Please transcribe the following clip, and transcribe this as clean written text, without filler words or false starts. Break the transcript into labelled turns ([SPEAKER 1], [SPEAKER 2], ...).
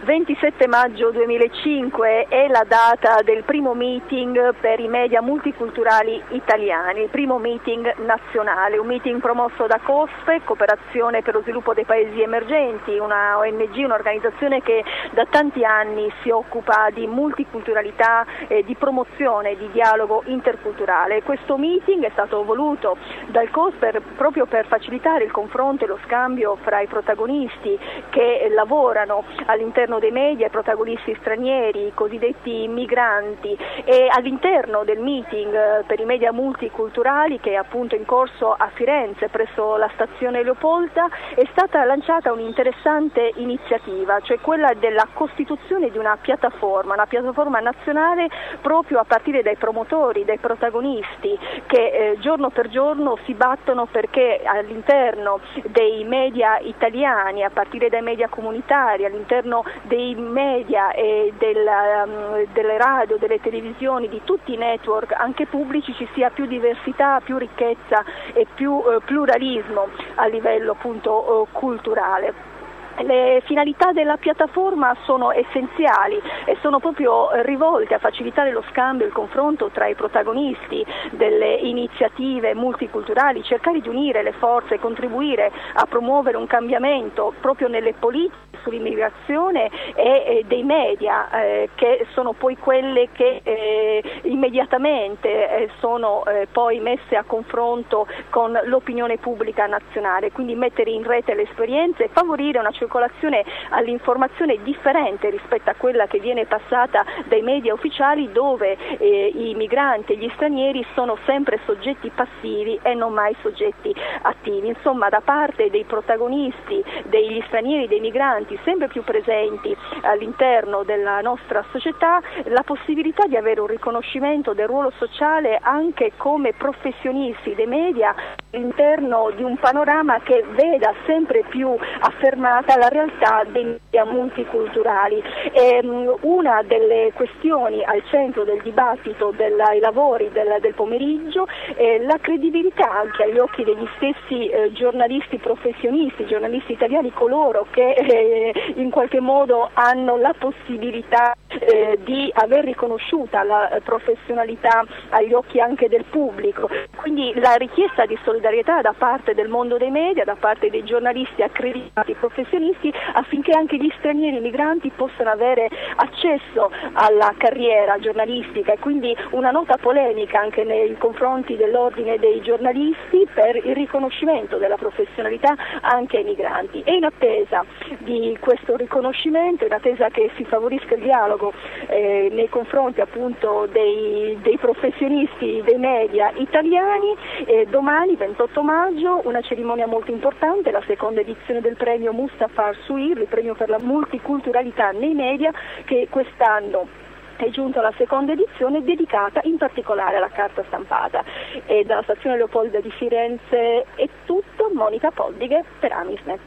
[SPEAKER 1] 27 maggio 2005 è la data del primo meeting per i media multiculturali italiani, il primo meeting nazionale, un meeting promosso da COSFE, Cooperazione per lo sviluppo dei paesi emergenti, una ONG, un'organizzazione che da tanti anni si occupa di multiculturalità e di promozione di dialogo interculturale. Questo meeting è stato voluto dal COSFE proprio per facilitare il confronto e lo scambio fra i protagonisti che lavorano all'interno dei media, i protagonisti stranieri, i cosiddetti migranti, e all'interno del meeting per i media multiculturali, che è appunto in corso a Firenze presso la stazione Leopolda, è stata lanciata un'interessante iniziativa, cioè quella della costituzione di una piattaforma nazionale proprio a partire dai promotori, dai protagonisti che giorno per giorno si battono perché all'interno dei media italiani, a partire dai media comunitari, all'interno dei media e delle radio, delle televisioni, di tutti i network anche pubblici, ci sia più diversità, più ricchezza e più pluralismo a livello appunto culturale. Le finalità della piattaforma sono essenziali e sono proprio rivolte a facilitare lo scambio e il confronto tra i protagonisti delle iniziative multiculturali, cercare di unire le forze e contribuire a promuovere un cambiamento proprio nelle politiche sull'immigrazione e dei media che sono poi quelle che immediatamente sono poi messe a confronto con l'opinione pubblica nazionale, quindi mettere in rete le esperienze e favorire una circolazione all'informazione differente rispetto a quella che viene passata dai media ufficiali, dove i migranti e gli stranieri sono sempre soggetti passivi e non mai soggetti attivi. Insomma, da parte dei protagonisti, degli stranieri, dei migranti sempre più presenti all'interno della nostra società, la possibilità di avere un riconoscimento del ruolo sociale anche come professionisti dei media all'interno di un panorama che veda sempre più affermata la realtà dei media multiculturali. Una delle questioni al centro del dibattito dei lavori del pomeriggio è la credibilità anche agli occhi degli stessi giornalisti professionisti, giornalisti italiani, coloro che in qualche modo hanno la possibilità di aver riconosciuta la professionalità agli occhi anche del pubblico. Quindi la richiesta di solidarietà da parte del mondo dei media, da parte dei giornalisti accreditati professionisti, affinché anche gli stranieri migranti possano avere accesso alla carriera giornalistica, e quindi una nota polemica anche nei confronti dell'ordine dei giornalisti per il riconoscimento della professionalità anche ai migranti. E in attesa di questo riconoscimento, in attesa che si favorisca il dialogo nei confronti appunto dei professionisti dei media italiani, domani 28 maggio una cerimonia molto importante, la seconda edizione del premio Mustafa Al-Suir, il premio per la multiculturalità nei media, che quest'anno è giunta alla seconda edizione, dedicata in particolare alla carta stampata. E dalla stazione Leopolda di Firenze è tutto. Monica Poddighe per Amisnet.